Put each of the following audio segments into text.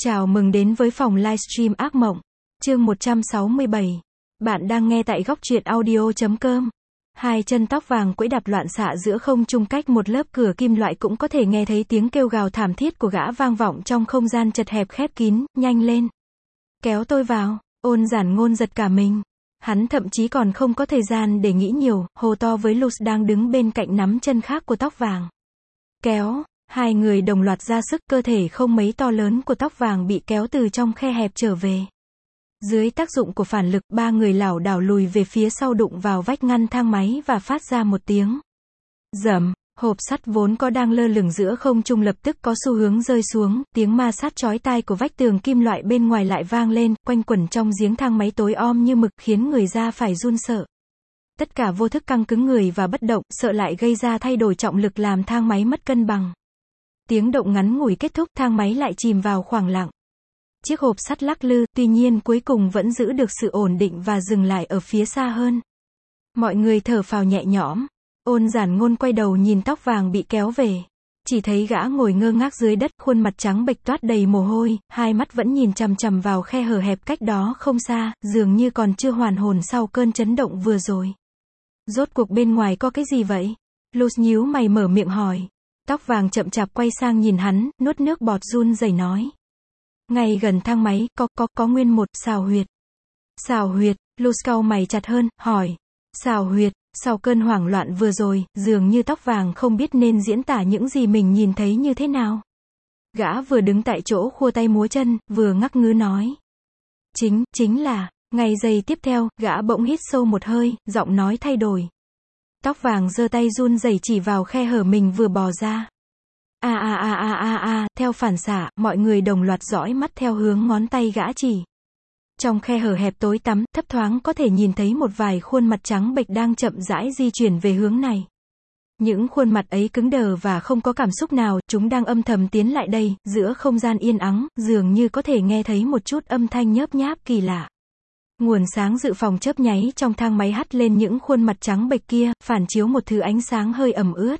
Chào mừng đến với phòng livestream ác mộng. Chương 167. Bạn đang nghe tại góc truyện audio.com. Hai chân tóc vàng quẫy đạp loạn xạ giữa không trung, cách một lớp cửa kim loại cũng có thể nghe thấy tiếng kêu gào thảm thiết của gã vang vọng trong không gian chật hẹp khép kín. Nhanh lên, kéo tôi vào. Ôn Giản Ngôn giật cả mình. Hắn thậm chí còn không có thời gian để nghĩ nhiều, hô to với Luz đang đứng bên cạnh nắm chân khác của tóc vàng. Kéo. Hai người đồng loạt ra sức, cơ thể không mấy to lớn của tóc vàng bị kéo từ trong khe hẹp trở về. Dưới tác dụng của phản lực, ba người lảo đảo lùi về phía sau, đụng vào vách ngăn thang máy và phát ra một tiếng rầm. Hộp sắt vốn có đang lơ lửng giữa không trung lập tức có xu hướng rơi xuống, tiếng ma sát chói tai của vách tường kim loại bên ngoài lại vang lên, quanh quẩn trong giếng thang máy tối om như mực, khiến người ra phải run sợ. Tất cả vô thức căng cứng người và bất động, sợ lại gây ra thay đổi trọng lực làm thang máy mất cân bằng. Tiếng động ngắn ngủi kết thúc, thang máy lại chìm vào khoảng lặng. Chiếc hộp sắt lắc lư, tuy nhiên cuối cùng vẫn giữ được sự ổn định và dừng lại ở phía xa hơn. Mọi người thở phào nhẹ nhõm. Ôn Giản Ngôn quay đầu nhìn tóc vàng bị kéo về. Chỉ thấy gã ngồi ngơ ngác dưới đất, khuôn mặt trắng bệch toát đầy mồ hôi, hai mắt vẫn nhìn chằm chằm vào khe hở hẹp cách đó không xa, dường như còn chưa hoàn hồn sau cơn chấn động vừa rồi. Rốt cuộc bên ngoài có cái gì vậy? Luz nhíu mày mở miệng hỏi. Tóc vàng chậm chạp quay sang nhìn hắn, nuốt nước bọt run rẩy nói. Ngay gần thang máy, có nguyên một xào huyệt. Xào huyệt? Luz cau mày chặt hơn, hỏi. Xào huyệt? Sau cơn hoảng loạn vừa rồi, dường như tóc vàng không biết nên diễn tả những gì mình nhìn thấy như thế nào. Gã vừa đứng tại chỗ khua tay múa chân, vừa ngắc ngứ nói. Chính là, ngay giây tiếp theo, gã bỗng hít sâu một hơi, giọng nói thay đổi. Tóc vàng giơ tay run rẩy chỉ vào khe hở mình vừa bò ra. Theo phản xạ, mọi người đồng loạt dõi mắt theo hướng ngón tay gã chỉ. Trong khe hở hẹp tối tăm, thấp thoáng có thể nhìn thấy một vài khuôn mặt trắng bệch đang chậm rãi di chuyển về hướng này. Những khuôn mặt ấy cứng đờ và không có cảm xúc nào, chúng đang âm thầm tiến lại đây, giữa không gian yên ắng, dường như có thể nghe thấy một chút âm thanh nhớp nháp kỳ lạ. Nguồn sáng dự phòng chớp nháy trong thang máy hắt lên những khuôn mặt trắng bệch kia, phản chiếu một thứ ánh sáng hơi ẩm ướt.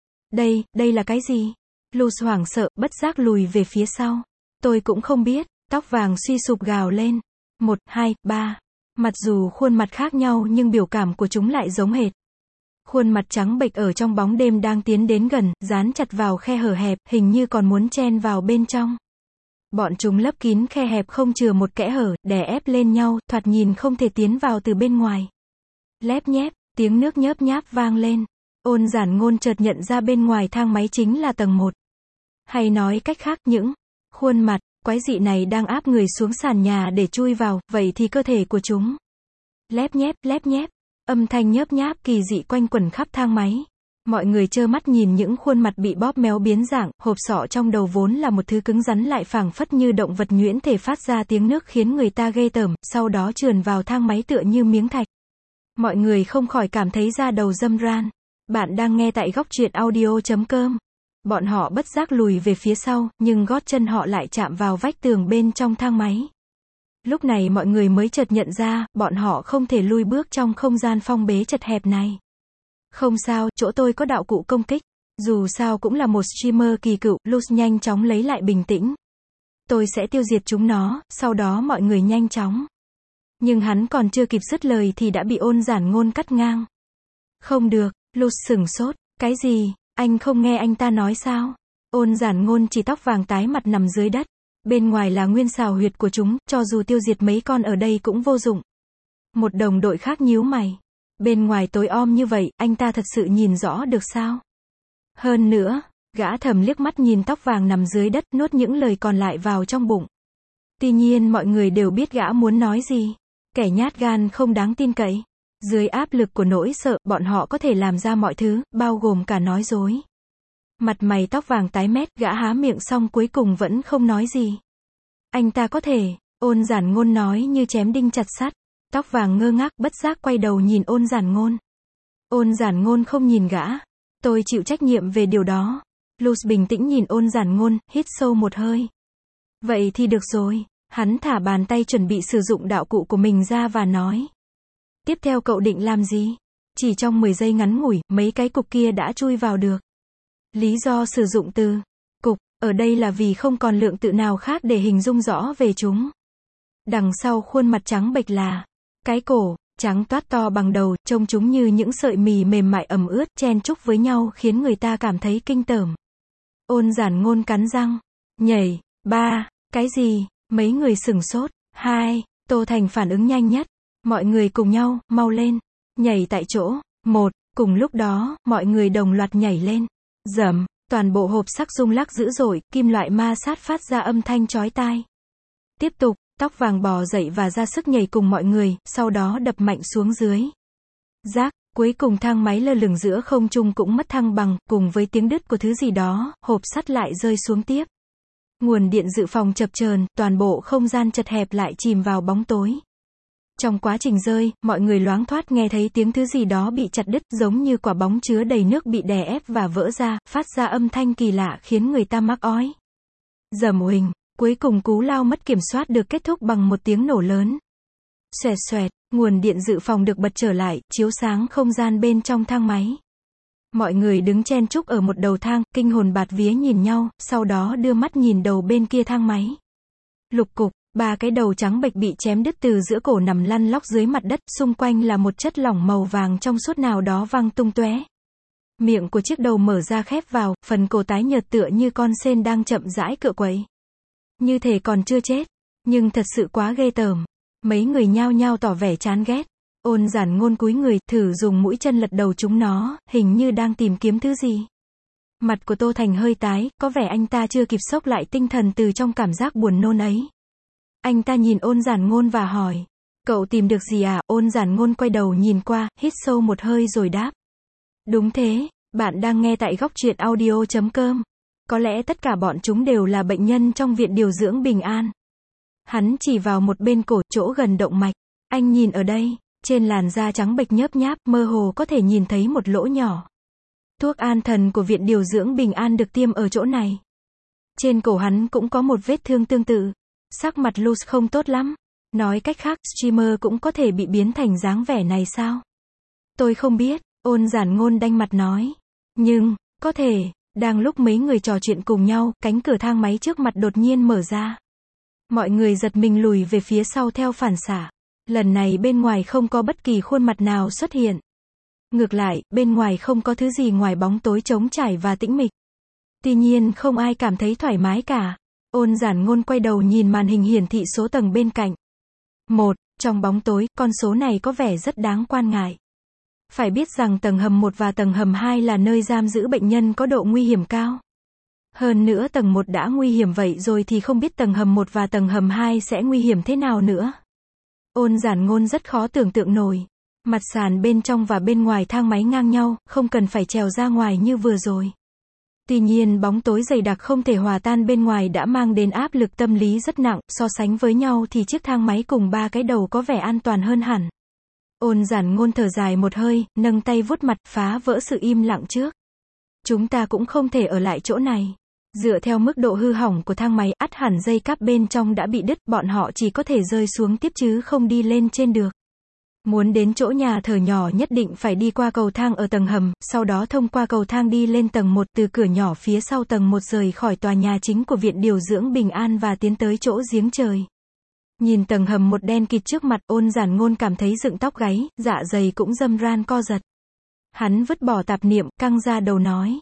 Đây là cái gì? Luz hoảng sợ, bất giác lùi về phía sau. Tôi cũng không biết. Tóc vàng suy sụp gào lên. 1, 2, 3. Mặc dù khuôn mặt khác nhau nhưng biểu cảm của chúng lại giống hệt. Khuôn mặt trắng bệch ở trong bóng đêm đang tiến đến gần, dán chặt vào khe hở hẹp, hình như còn muốn chen vào bên trong. Bọn chúng lấp kín khe hẹp không chừa một kẽ hở, đè ép lên nhau, thoạt nhìn không thể tiến vào từ bên ngoài. Lép nhép, tiếng nước nhớp nháp vang lên. Ôn Giản Ngôn chợt nhận ra bên ngoài thang máy chính là tầng 1. Hay nói cách khác, những khuôn mặt quái dị này đang áp người xuống sàn nhà để chui vào, vậy thì cơ thể của chúng. Lép nhép, âm thanh nhớp nháp kỳ dị quanh quẩn khắp thang máy. Mọi người trơ mắt nhìn những khuôn mặt bị bóp méo biến dạng, hộp sọ trong đầu vốn là một thứ cứng rắn lại phảng phất như động vật nhuyễn thể phát ra tiếng nước khiến người ta ghê tởm, sau đó trườn vào thang máy tựa như miếng thạch. Mọi người không khỏi cảm thấy da đầu râm ran. Bạn đang nghe tại góc truyện audio.com. Bọn họ bất giác lùi về phía sau, nhưng gót chân họ lại chạm vào vách tường bên trong thang máy. Lúc này mọi người mới chợt nhận ra, bọn họ không thể lui bước trong không gian phong bế chật hẹp này. Không sao, chỗ tôi có đạo cụ công kích. Dù sao cũng là một streamer kỳ cựu, Luz nhanh chóng lấy lại bình tĩnh. Tôi sẽ tiêu diệt chúng nó, sau đó mọi người nhanh chóng. Nhưng hắn còn chưa kịp dứt lời thì đã bị Ôn Giản Ngôn cắt ngang. Không được, Luz sửng sốt. Cái gì? Anh không nghe anh ta nói sao? Ôn Giản Ngôn chỉ tóc vàng tái mặt nằm dưới đất. Bên ngoài là nguyên xào huyệt của chúng, cho dù tiêu diệt mấy con ở đây cũng vô dụng. Một đồng đội khác nhíu mày. Bên ngoài tối om như vậy, anh ta thật sự nhìn rõ được sao? Hơn nữa, gã thầm liếc mắt nhìn tóc vàng nằm dưới đất, nuốt những lời còn lại vào trong bụng. Tuy nhiên mọi người đều biết gã muốn nói gì. Kẻ nhát gan không đáng tin cậy. Dưới áp lực của nỗi sợ, bọn họ có thể làm ra mọi thứ, bao gồm cả nói dối. Mặt mày tóc vàng tái mét, gã há miệng xong cuối cùng vẫn không nói gì. Anh ta có thể, Ôn Giản Ngôn nói như chém đinh chặt sắt. Tóc vàng ngơ ngác, bất giác quay đầu nhìn Ôn Giản Ngôn. Ôn Giản Ngôn không nhìn gã. Tôi chịu trách nhiệm về điều đó. Luz bình tĩnh nhìn Ôn Giản Ngôn, hít sâu một hơi. Vậy thì được rồi. Hắn thả bàn tay chuẩn bị sử dụng đạo cụ của mình ra và nói. Tiếp theo cậu định làm gì? Chỉ trong 10 giây ngắn ngủi, mấy cái cục kia đã chui vào được. Lý do sử dụng từ cục Ở đây là vì không còn lượng từ nào khác để hình dung rõ về chúng. Đằng sau khuôn mặt trắng bệch là cái cổ, trắng toát to bằng đầu, trông chúng như những sợi mì mềm mại ẩm ướt, chen chúc với nhau khiến người ta cảm thấy kinh tởm. Ôn Giản Ngôn cắn răng. Nhảy. 3. Cái gì? Mấy người sửng sốt. 2. Tô Thành phản ứng nhanh nhất. Mọi người cùng nhau, mau lên. Nhảy tại chỗ. 1. Cùng lúc đó, mọi người đồng loạt nhảy lên. Rầm. Toàn bộ hộp sắt rung lắc dữ dội, kim loại ma sát phát ra âm thanh chói tai. Tiếp tục, tóc vàng bò dậy và ra sức nhảy cùng mọi người, sau đó đập mạnh xuống dưới. Rác, cuối cùng thang máy lơ lửng giữa không trung cũng mất thăng bằng, cùng với tiếng đứt của thứ gì đó, hộp sắt lại rơi xuống tiếp. Nguồn điện dự phòng chập chờn, toàn bộ không gian chật hẹp lại chìm vào bóng tối. Trong quá trình rơi, mọi người loáng thoát nghe thấy tiếng thứ gì đó bị chặt đứt, giống như quả bóng chứa đầy nước bị đè ép và vỡ ra, phát ra âm thanh kỳ lạ khiến người ta mắc ói. Rầm uỳnh, cuối cùng cú lao mất kiểm soát được kết thúc bằng một tiếng nổ lớn. Xoẹt xoẹt, nguồn điện dự phòng được bật trở lại, chiếu sáng không gian bên trong thang máy. Mọi người đứng chen chúc ở một đầu thang, kinh hồn bạt vía nhìn nhau, sau đó đưa mắt nhìn đầu bên kia thang máy. Lục cục, 3 cái đầu trắng bệch bị chém đứt từ giữa cổ nằm lăn lóc dưới mặt đất, xung quanh là một chất lỏng màu vàng trong suốt nào đó văng tung tóe. Miệng của chiếc đầu mở ra khép vào, phần cổ tái nhợt tựa như con sên đang chậm rãi cựa quậy. Như thể còn chưa chết, nhưng thật sự quá ghê tởm. Mấy người nhao nhao tỏ vẻ chán ghét. Ôn Giản Ngôn cúi người, thử dùng mũi chân lật đầu chúng nó, hình như đang tìm kiếm thứ gì. Mặt của Tô Thành hơi tái, có vẻ anh ta chưa kịp xốc lại tinh thần từ trong cảm giác buồn nôn ấy. Anh ta nhìn Ôn Giản Ngôn và hỏi, cậu tìm được gì à? Ôn Giản Ngôn quay đầu nhìn qua, hít sâu một hơi rồi đáp. Đúng thế, bạn đang nghe tại Góc Truyện Audio.com. Có lẽ tất cả bọn chúng đều là bệnh nhân trong viện điều dưỡng Bình An. Hắn chỉ vào một bên cổ, chỗ gần động mạch. Anh nhìn ở đây, trên làn da trắng bệch nhớp nháp, mơ hồ có thể nhìn thấy một lỗ nhỏ. Thuốc an thần của viện điều dưỡng Bình An được tiêm ở chỗ này. Trên cổ hắn cũng có một vết thương tương tự. Sắc mặt Luz không tốt lắm. Nói cách khác, streamer cũng có thể bị biến thành dáng vẻ này sao? Tôi không biết, Ôn Giản Ngôn đanh mặt nói. Nhưng, có thể. Đang lúc mấy người trò chuyện cùng nhau, cánh cửa thang máy trước mặt đột nhiên mở ra. Mọi người giật mình lùi về phía sau theo phản xạ. Lần này bên ngoài không có bất kỳ khuôn mặt nào xuất hiện. Ngược lại, bên ngoài không có thứ gì ngoài bóng tối trống trải và tĩnh mịch. Tuy nhiên không ai cảm thấy thoải mái cả. Ôn Giản Ngôn quay đầu nhìn màn hình hiển thị số tầng bên cạnh. 1. Trong bóng tối, con số này có vẻ rất đáng quan ngại. Phải biết rằng tầng hầm 1 và tầng hầm 2 là nơi giam giữ bệnh nhân có độ nguy hiểm cao. Hơn nữa tầng 1 đã nguy hiểm vậy rồi thì không biết tầng hầm 1 và tầng hầm 2 sẽ nguy hiểm thế nào nữa. Ôn Giản Ngôn rất khó tưởng tượng nổi. Mặt sàn bên trong và bên ngoài thang máy ngang nhau, không cần phải trèo ra ngoài như vừa rồi. Tuy nhiên bóng tối dày đặc không thể hòa tan bên ngoài đã mang đến áp lực tâm lý rất nặng, so sánh với nhau thì chiếc thang máy cùng 3 cái đầu có vẻ an toàn hơn hẳn. Ôn Giản Ngôn thở dài một hơi, nâng tay vuốt mặt, phá vỡ sự im lặng trước. Chúng ta cũng không thể ở lại chỗ này. Dựa theo mức độ hư hỏng của thang máy, ắt hẳn dây cáp bên trong đã bị đứt, bọn họ chỉ có thể rơi xuống tiếp chứ không đi lên trên được. Muốn đến chỗ nhà thờ nhỏ nhất định phải đi qua cầu thang ở tầng hầm, sau đó thông qua cầu thang đi lên tầng 1, từ cửa nhỏ phía sau tầng 1 rời khỏi tòa nhà chính của viện điều dưỡng Bình An và tiến tới chỗ giếng trời. Nhìn tầng hầm một đen kịt trước mặt, Ôn Giản Ngôn cảm thấy dựng tóc gáy, dạ dày cũng râm ran co giật. Hắn vứt bỏ tạp niệm, căng ra đầu nói.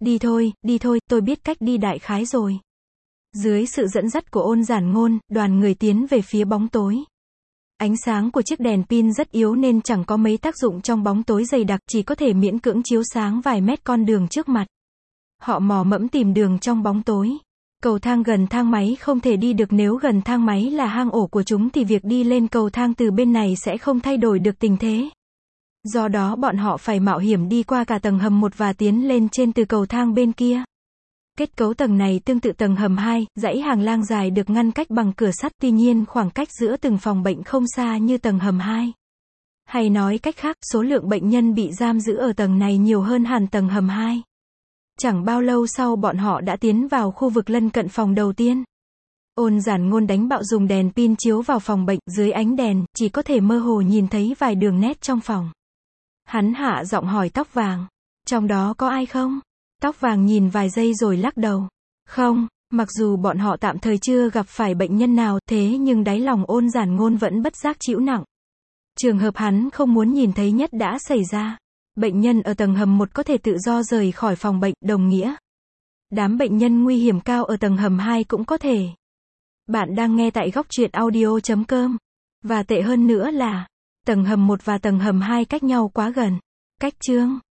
Đi thôi, tôi biết cách đi đại khái rồi. Dưới sự dẫn dắt của Ôn Giản Ngôn, đoàn người tiến về phía bóng tối. Ánh sáng của chiếc đèn pin rất yếu nên chẳng có mấy tác dụng trong bóng tối dày đặc, chỉ có thể miễn cưỡng chiếu sáng vài mét con đường trước mặt. Họ mò mẫm tìm đường trong bóng tối. Cầu thang gần thang máy không thể đi được, nếu gần thang máy là hang ổ của chúng thì việc đi lên cầu thang từ bên này sẽ không thay đổi được tình thế. Do đó bọn họ phải mạo hiểm đi qua cả tầng hầm 1 và tiến lên trên từ cầu thang bên kia. Kết cấu tầng này tương tự tầng hầm 2, dãy hàng lang dài được ngăn cách bằng cửa sắt, tuy nhiên khoảng cách giữa từng phòng bệnh không xa như tầng hầm 2. Hay nói cách khác, số lượng bệnh nhân bị giam giữ ở tầng này nhiều hơn hẳn tầng hầm 2. Chẳng bao lâu sau bọn họ đã tiến vào khu vực lân cận phòng đầu tiên. Ôn Giản Ngôn đánh bạo dùng đèn pin chiếu vào phòng bệnh, dưới ánh đèn, chỉ có thể mơ hồ nhìn thấy vài đường nét trong phòng. Hắn hạ giọng hỏi tóc vàng, trong đó có ai không? Tóc vàng nhìn vài giây rồi lắc đầu. Không, mặc dù bọn họ tạm thời chưa gặp phải bệnh nhân nào, thế nhưng đáy lòng Ôn Giản Ngôn vẫn bất giác chịu nặng. Trường hợp hắn không muốn nhìn thấy nhất đã xảy ra. Bệnh nhân ở tầng hầm 1 có thể tự do rời khỏi phòng bệnh, đồng nghĩa đám bệnh nhân nguy hiểm cao ở tầng hầm 2 cũng có thể. Bạn đang nghe tại Góc Truyện Audio.com. Và tệ hơn nữa là, tầng hầm 1 và tầng hầm 2 cách nhau quá gần. Cách chương